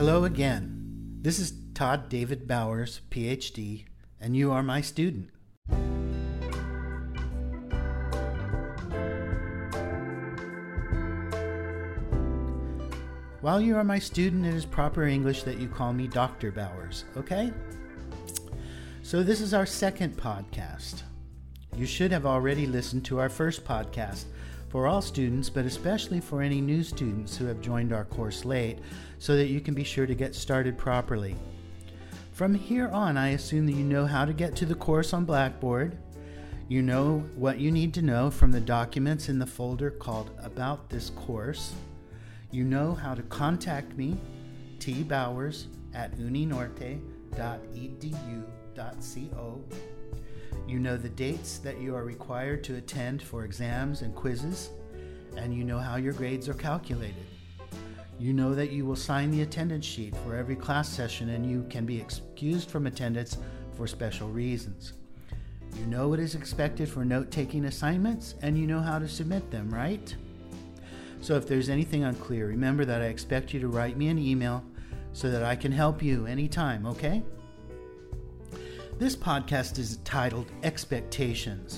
Hello again. This is Todd David Bowers, PhD, and you are my student. While you are my student, it is proper English that you call me Dr. Bowers, okay? So this is our second podcast. You should have already listened to our first podcast for all students, but especially for any new students who have joined our course late, so that you can be sure to get started properly. From here on, I assume that you know how to get to the course on Blackboard. You know what you need to know from the documents in the folder called About This Course. You know how to contact me, tbowers@uninorte.edu.co. You know the dates that you are required to attend for exams and quizzes, and you know how your grades are calculated. You know that you will sign the attendance sheet for every class session, and you can be excused from attendance for special reasons. You know what is expected for note-taking assignments, and you know how to submit them, right? So if there's anything unclear, remember that I expect you to write me an email so that I can help you anytime, okay? This podcast is titled Expectations.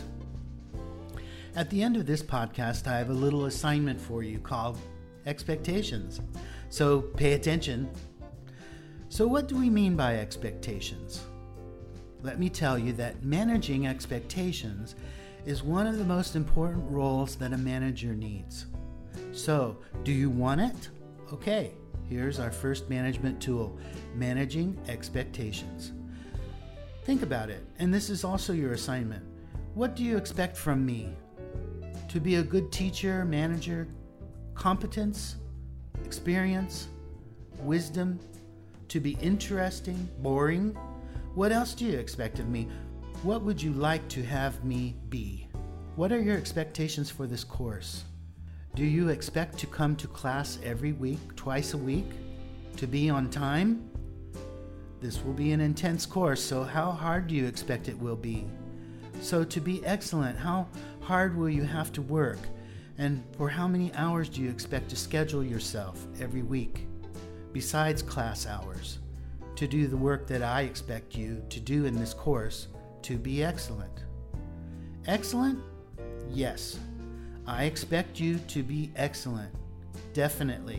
At the end of this podcast, I have a little assignment for you called Expectations. So pay attention. So what do we mean by expectations? Let me tell you that managing expectations is one of the most important roles that a manager needs. So, do you want it? Okay, here's our first management tool, managing expectations. Think about it, and this is also your assignment. What do you expect from me? To be a good teacher, manager, competence, experience, wisdom, to be interesting, boring? What else do you expect of me? What would you like to have me be? What are your expectations for this course? Do you expect to come to class every week, twice a week? To be on time? This will be an intense course, so how hard do you expect it will be? So to be excellent, how hard will you have to work? And for how many hours do you expect to schedule yourself every week, besides class hours, to do the work that I expect you to do in this course to be excellent? Excellent? Yes. I expect you to be excellent, definitely.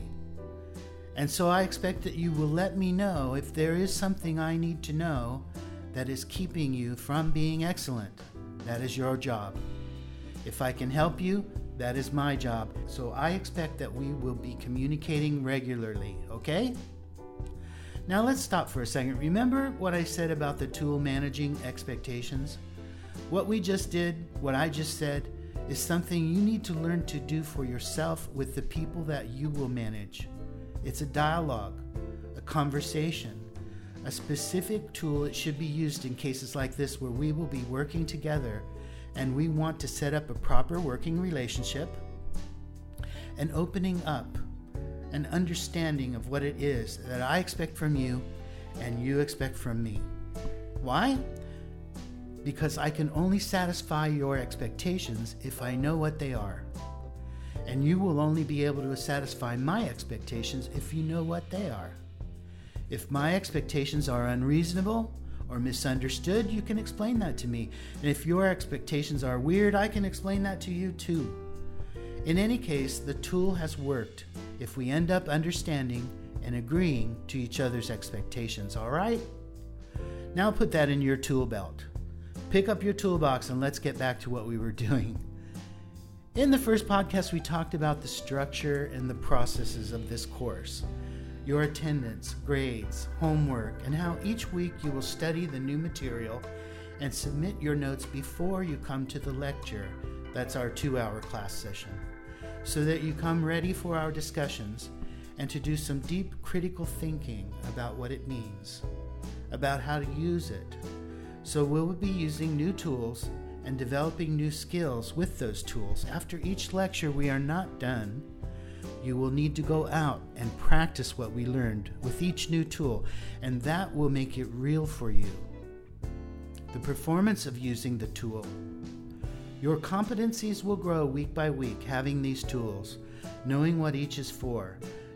And so I expect that you will let me know if there is something I need to know that is keeping you from being excellent. That is your job. If I can help you, that is my job. So I expect that we will be communicating regularly, okay? Now let's stop for a second. Remember what I said about the tool managing expectations? What we just did, what I just said, is something you need to learn to do for yourself with the people that you will manage. It's a dialogue, a conversation, a specific tool. It should be used in cases like this where we will be working together and we want to set up a proper working relationship, an opening up, an understanding of what it is that I expect from you and you expect from me. Why? Because I can only satisfy your expectations if I know what they are. And you will only be able to satisfy my expectations if you know what they are. If my expectations are unreasonable or misunderstood, you can explain that to me. And if your expectations are weird, I can explain that to you too. In any case, the tool has worked if we end up understanding and agreeing to each other's expectations, all right? Now put that in your tool belt. Pick up your toolbox and let's get back to what we were doing. In the first podcast, we talked about the structure and the processes of this course, your attendance, grades, homework, and how each week you will study the new material and submit your notes before you come to the lecture. That's our 2-hour class session, so that you come ready for our discussions and to do some deep critical thinking about what it means, about how to use it. So we'll be using new tools and developing new skills with those tools. After each lecture, we are not done. You will need to go out and practice what we learned with each new tool, and that will make it real for you. The performance of using the tool. Your competencies will grow week by week having these tools, knowing what each is for,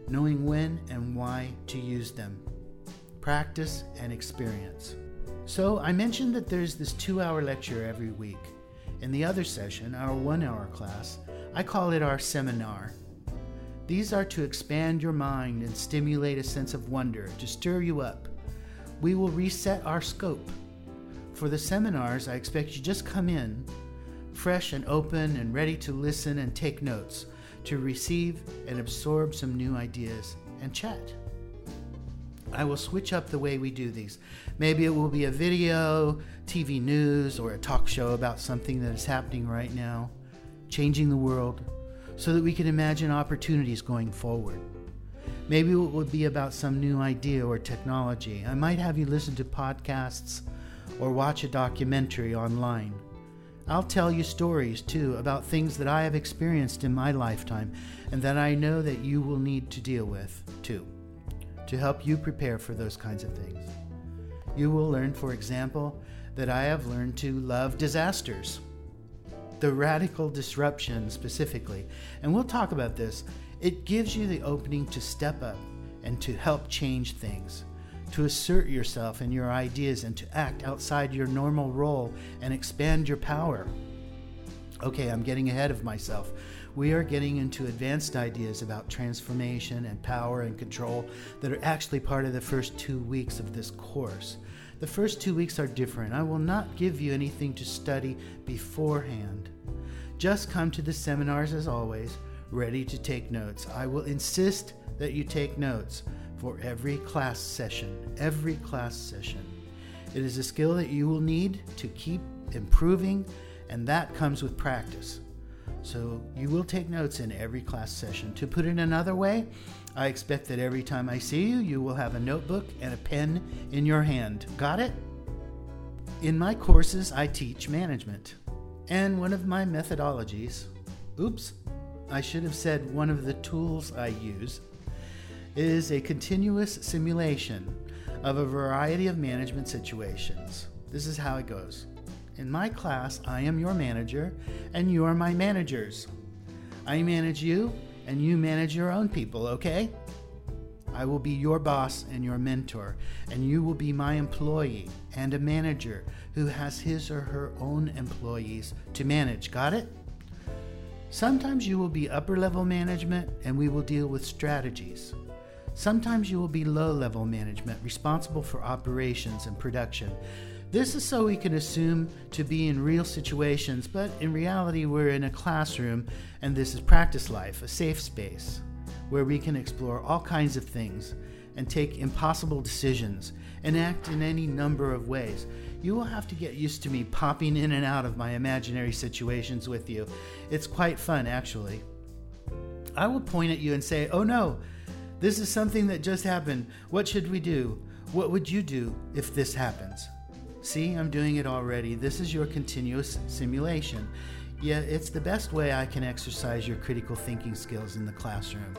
knowing when and why to use them. Practice and experience. So I mentioned that there's this 2-hour lecture every week. In the other session, our 1-hour class, I call it our seminar. These are to expand your mind and stimulate a sense of wonder, to stir you up. We will reset our scope. For the seminars, I expect you just come in, fresh and open and ready to listen and take notes, to receive and absorb some new ideas and chat. I will switch up the way we do these. Maybe it will be a video, TV news, or a talk show about something that is happening right now, changing the world, so that we can imagine opportunities going forward. Maybe it would be about some new idea or technology. I might have you listen to podcasts or watch a documentary online. I'll tell you stories, too, about things that I have experienced in my lifetime and that I know that you will need to deal with, too, to help you prepare for those kinds of things. You will learn, for example, that I have learned to love disasters, the radical disruption specifically. And we'll talk about this. It gives you the opening to step up and to help change things, to assert yourself and your ideas and to act outside your normal role and expand your power. Okay, I'm getting ahead of myself. We are getting into advanced ideas about transformation and power and control that are actually part of the first 2 weeks of this course. The first 2 weeks are different. I will not give you anything to study beforehand. Just come to the seminars as always, ready to take notes. I will insist that you take notes for every class session. It is a skill that you will need to keep improving, and that comes with practice. So you will take notes in every class session. To put it another way, I expect that every time I see you, you will have a notebook and a pen in your hand. Got it? In my courses, I teach management. And one of my methodologies, I should have said one of the tools I use, is a continuous simulation of a variety of management situations. This is how it goes. In my class, I am your manager, and you are my managers. I manage you, and you manage your own people, okay? I will be your boss and your mentor, and you will be my employee and a manager who has his or her own employees to manage. Got it? Sometimes you will be upper-level management, and we will deal with strategies. Sometimes you will be low-level management, responsible for operations and production. This is so we can assume to be in real situations, but in reality we're in a classroom, and this is practice life, a safe space, where we can explore all kinds of things and take impossible decisions and act in any number of ways. You will have to get used to me popping in and out of my imaginary situations with you. It's quite fun, actually. I will point at you and say, "Oh no, this is something that just happened. What should we do? What would you do if this happens?" See, I'm doing it already. This is your continuous simulation. Yet it's the best way I can exercise your critical thinking skills in the classroom.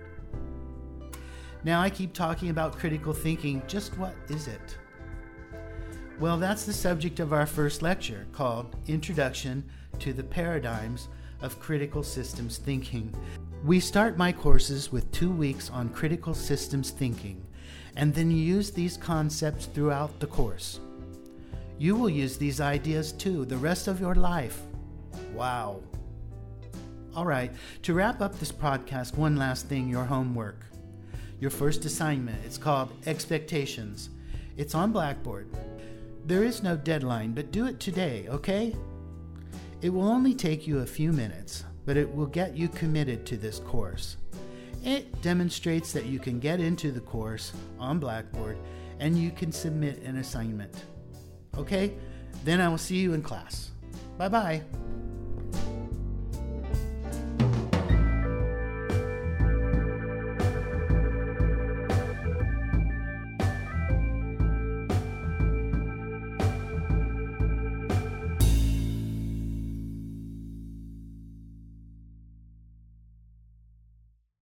Now I keep talking about critical thinking. Just what is it? Well, that's the subject of our first lecture, called Introduction to the Paradigms of Critical Systems Thinking. We start my courses with 2 weeks on critical systems thinking, and then use these concepts throughout the course. You will use these ideas too the rest of your life. Wow. All right, to wrap up this podcast, one last thing, your homework. Your first assignment, it's called Expectations. It's on Blackboard. There is no deadline, but do it today, okay? It will only take you a few minutes, but it will get you committed to this course. It demonstrates that you can get into the course on Blackboard and you can submit an assignment. Okay? Then I will see you in class. Bye-bye.